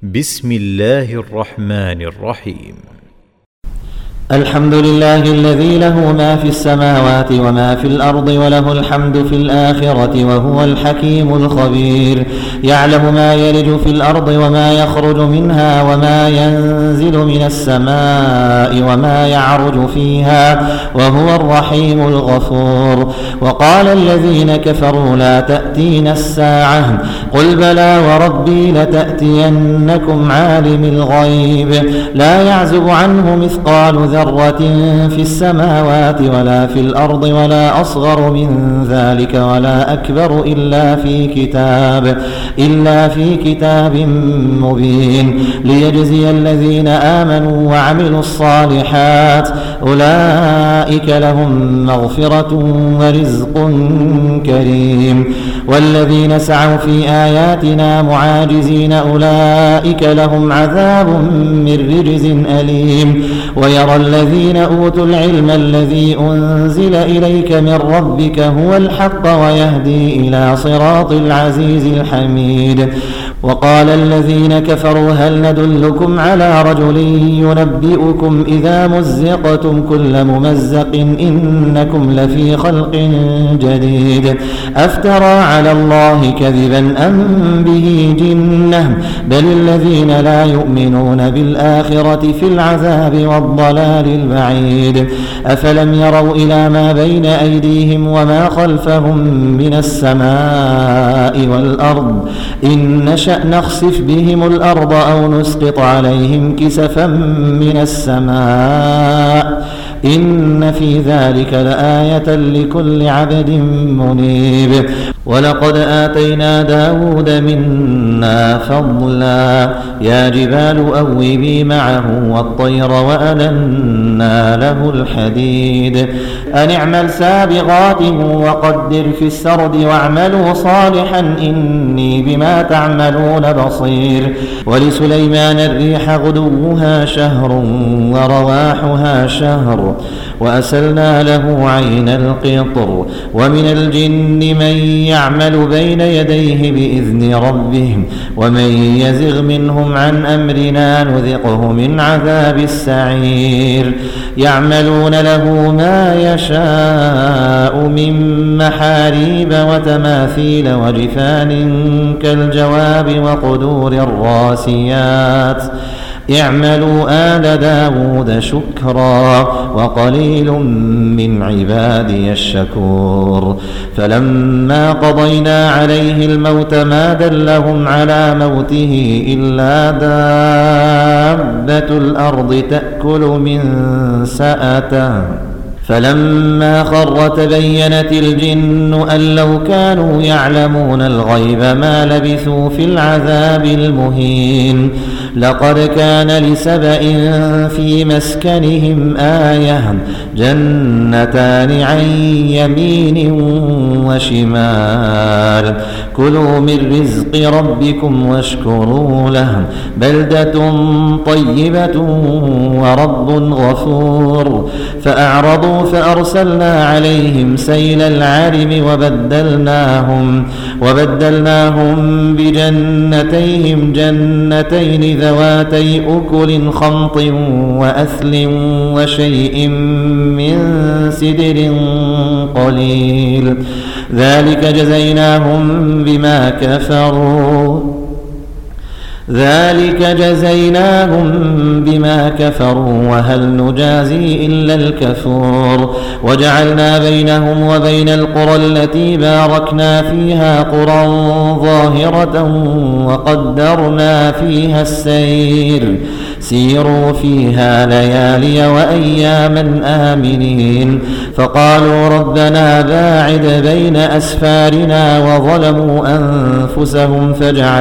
بسم الله الرحمن الرحيم. الحمد لله الذي له ما في السماوات وما في الأرض وله الحمد في الآخرة وهو الحكيم الخبير. يعلم ما يلج في الأرض وما يخرج منها وما ينزل من السماء وما يعرج فيها وهو الرحيم الغفور. وقال الذين كفروا لا تأتينا الساعة قل بلى وربي لتأتينكم عالم الغيب لا يعزب عنه مثقال ذرة في السماوات ولا في الأرض ولا أصغر من ذلك ولا أكبر إلا في كتاب مبين ليجزي الذين آمنوا وعملوا الصالحات أولئك لهم مغفرة ورزق كريم. والذين سعوا في آياتنا معاجزين أولئك لهم عذاب من رجز أليم. ويرى الذين أوتوا العلم الذي أنزل إليك من ربك هو الحق ويهدي إلى صراط العزيز الحميد. وقال الذين كفروا هل ندلكم على رجل ينبئكم إذا مزقتم كل ممزق إنكم لفي خلق جديد أفترى على الله كذبا أم به جنة بل الذين لا يؤمنون بالآخرة في العذاب والضلال البعيد. أفلم يروا إلى ما بين أيديهم وما خلفهم من السماء والأرض إن نشأ نخسف بهم الأرض أو نسقط عليهم كسفا من السماء إن في ذلك لآية لكل عبد منيب. ولقد آتينا داود منا فضلا يا جبال أوبي معه والطير وألنا له الحديد أن اعمل سابغات وقدر في السرد واعملوا صالحا إني بما تعملون بصير. ولسليمان الريح غدوها شهر ورواحها شهر وأسلنا له عين القطر. ومن الجن من يعمل بين يديه بإذن ربه ومن يزغ منهم عن أمرنا نذقه من عذاب السعير. يعملون له ما يشاء من محاريب وتماثيل وجفان كالجواب وقدور الراسيات اعملوا آل داود شكرا وقليل من عبادي الشكور. فلما قضينا عليه الموت ما دلهم على موته إلا دابة الأرض تأكل من سأته فلما خر تبينت الجن أن لو كانوا يعلمون الغيب ما لبثوا في العذاب المهين. لقد كان لسبإ في مسكنهم آية جنتان عن يمين وشمال كلوا من رزق ربكم واشكروا له بلدة طيبة ورب غفور. فأعرضوا فأرسلنا عليهم سيل العرم وبدلناهم بجنتيهم جنتين ذواتي أكل خمط وأثل وشيء من سدر قليل ذلك جزيناهم بما كفروا وهل نجازي إلا الكفور. وجعلنا بينهم وبين القرى التي باركنا فيها قرى ظاهرة وقدرنا فيها السير سيروا فيها ليالي وأياما آمنين. فقالوا ربنا باعد بين أسفارنا وظلموا أنفسهم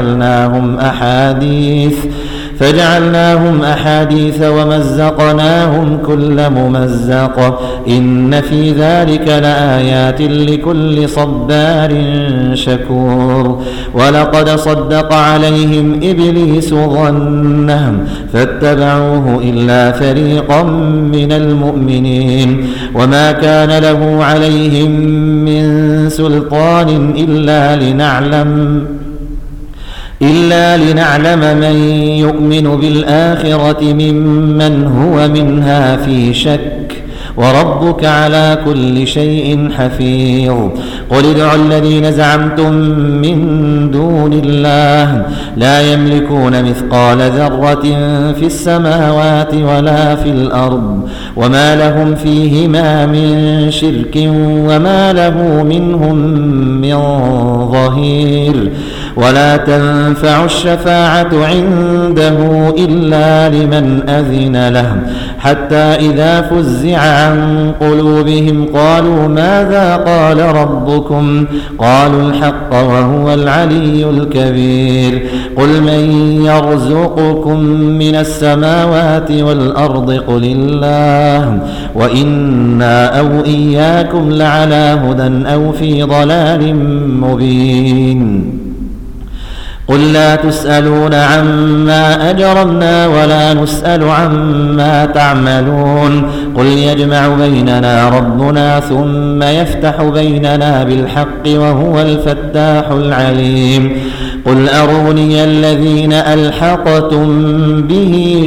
فجعلناهم أحاديث ومزقناهم كل ممزق إن في ذلك لآيات لكل صبار شكور. ولقد صدق عليهم إبليس ظنه فاتبعوه إلا فريقا من المؤمنين وما كان له عليهم من سلطان إلا لنعلم من يؤمن بالآخرة ممن هو منها في شك وربك على كل شيء حفيظ قل ادعوا الذين زعمتم من دون الله لا يملكون مثقال ذرة في السماوات ولا في الأرض وما لهم فيهما من شرك وما له منهم من ظهير ولا تنفع الشفاعة عنده إلا لمن أذن له حتى إذا فزع عن قلوبهم قالوا ماذا قال ربكم قالوا الحق وهو العلي الكبير قل من يرزقكم من السماوات والأرض قل الله وإنا أو إياكم لعلى هدى أو في ضلال مبين قل لا تسألون عما أجرمنا ولا نسأل عما تعملون قل يجمع بيننا ربنا ثم يفتح بيننا بالحق وهو الفتاح العليم قل أروني الذين ألحقتم به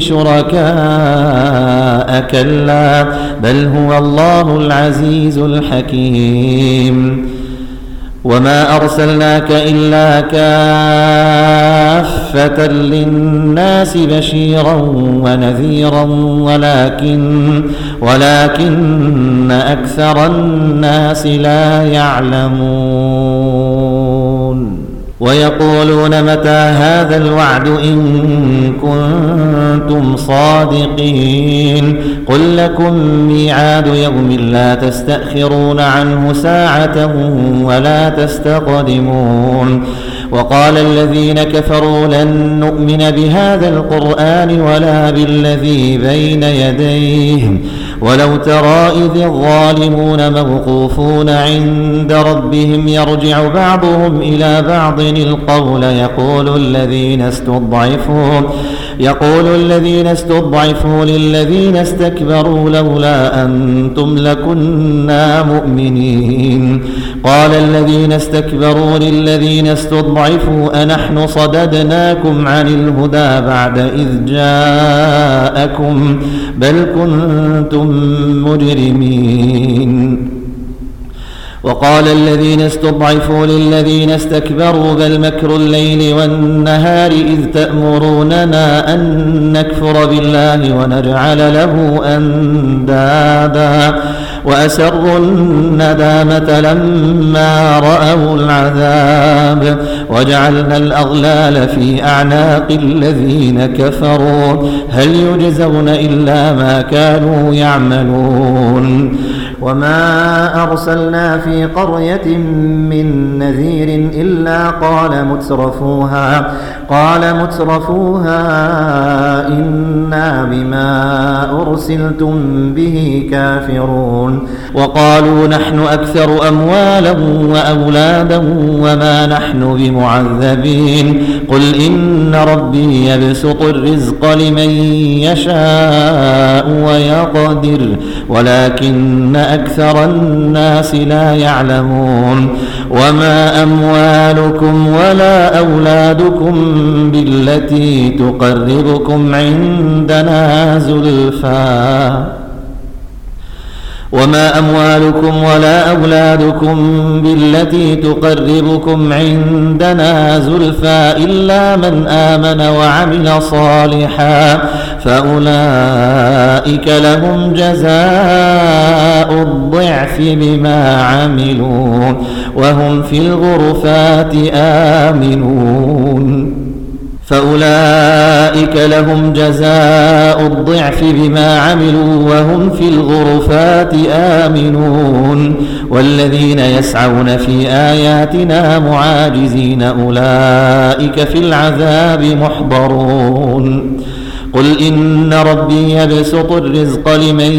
شركاء كلا بل هو الله العزيز الحكيم وما أرسلناك إلا كافة للناس بشيرا ونذيرا ولكن أكثر الناس لا يعلمون ويقولون متى هذا الوعد إن كنتم صادقين قل لكم ميعاد يوم لا تستأخرون عنه ساعة ولا تستقدمون وقال الذين كفروا لن نؤمن بهذا القرآن ولا بالذي بين يديه ولو ترى إذ الظالمون موقوفون عند ربهم يرجع بعضهم إلى بعض القول يقول الذين استضعفوا للذين استكبروا لولا أنتم لكنا مؤمنين قال الذين استكبروا للذين استضعفوا أنحن صددناكم عن الهدى بعد إذ جاءكم بل كنتم مجرمين وقال الذين استضعفوا للذين استكبروا بل مكر الليل والنهار إذ تأمروننا أن نكفر بالله ونجعل له أندادا وأسروا الندامة لما رأوا العذاب وجعلنا الأغلال في أعناق الذين كفروا هل يجزون إلا ما كانوا يعملون وما أرسلنا في قرية من نذير إلا قال مترفوها إنا بما أرسلتم به كافرون وقالوا نحن أكثر أموالا وأولادا وما نحن بمعذبين قل إن ربي يبسط الرزق لمن يشاء ويقدر ولكن أكثر الناس لا يعلمون وما أموالكم ولا أولادكم بالتي تقربكم عندنا زلفى إلا من آمن وعمل صالحا فأولئك لهم جزاء الضعف بما عملوا وهم في الغرفات آمنون والذين يسعون في آياتنا معاجزين أولئك في العذاب محضرون قل إن ربي يبسط الرزق لمن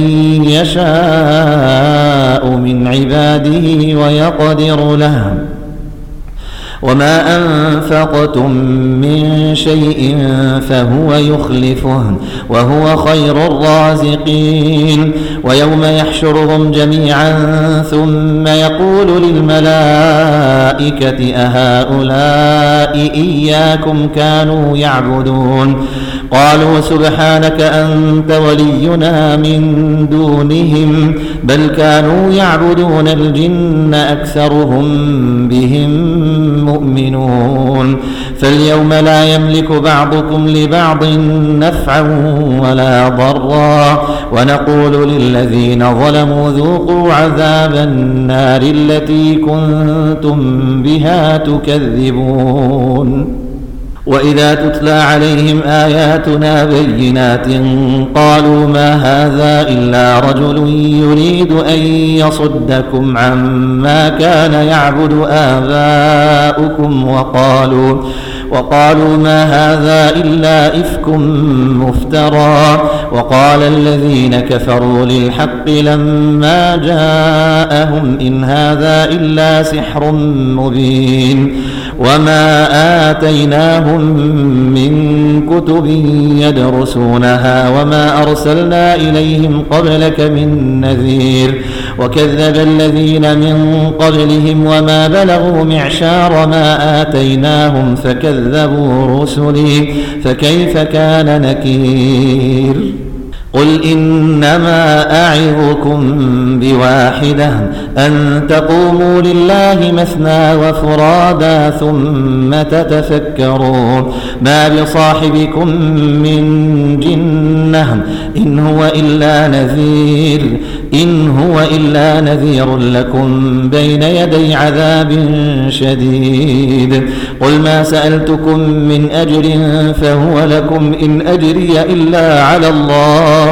يشاء من عباده ويقدر له وما أنفقتم من شيء فهو يخلفه وهو خير الرازقين ويوم يحشرهم جميعا ثم يقول للملائكة أهؤلاء إياكم كانوا يعبدون قالوا سبحانك أنت ولينا من دونهم بل كانوا يعبدون الجن أكثرهم بهم مؤمنون فاليوم لا يملك بعضكم لبعض نفعا ولا ضرا ونقول للذين ظلموا ذوقوا عذاب النار التي كنتم بها تكذبون وإذا تتلى عليهم آياتنا بينات قالوا ما هذا إلا رجل يريد أن يصدكم عما كان يعبد آباؤكم وقالوا ما هذا إلا إفك مفترى وقال الذين كفروا للحق لما جاءهم إن هذا إلا سحر مبين وما آتيناهم من كتب يدرسونها وما أرسلنا إليهم قبلك من نذير وكذب الذين من قبلهم وما بلغوا معشار ما آتيناهم فكذبوا رسلي فكيف كان نكير قل إنما أعظكم بواحدة أن تقوموا لله مثنى وفرادا ثم تتفكروا ما بصاحبكم من جنة إن هو إلا نذير لكم بين يدي عذاب شديد قل ما سألتكم من أجر فهو لكم إن أجري إلا على الله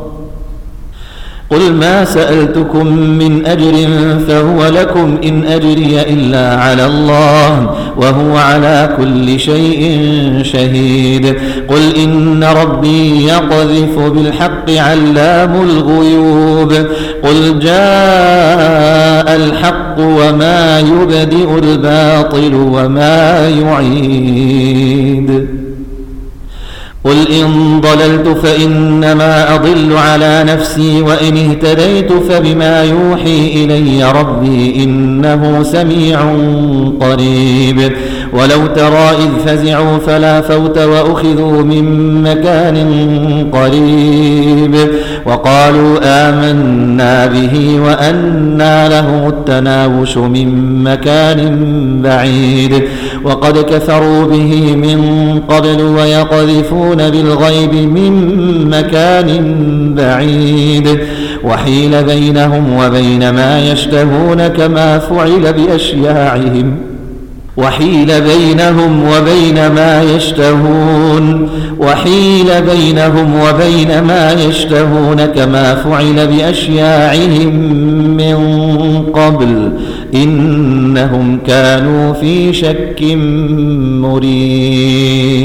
قل ما سألتكم من أجر فهو لكم إن أجري إلا على الله وهو على كل شيء شهيد قل إن ربي يقذف بالحق علام الغيوب قل جاء الحق وما يبدئ الباطل وما يعيد قل إن ضللت فإنما أضل على نفسي وإن اهتديت فبما يوحي إلي ربي إنه سميع قريب ولو ترى إذ فزعوا فلا فوت وأخذوا من مكان قريب وقالوا آمنا به وأنى له التناوش من مكان بعيد وقد كفروا به من قبل ويقذفون بالغيب من مكان بعيد وحيل بينهم وبين ما يشتهون كما فعل بأشياعهم كما فعل بأشياعهم من قبل إنهم كانوا في شك مريب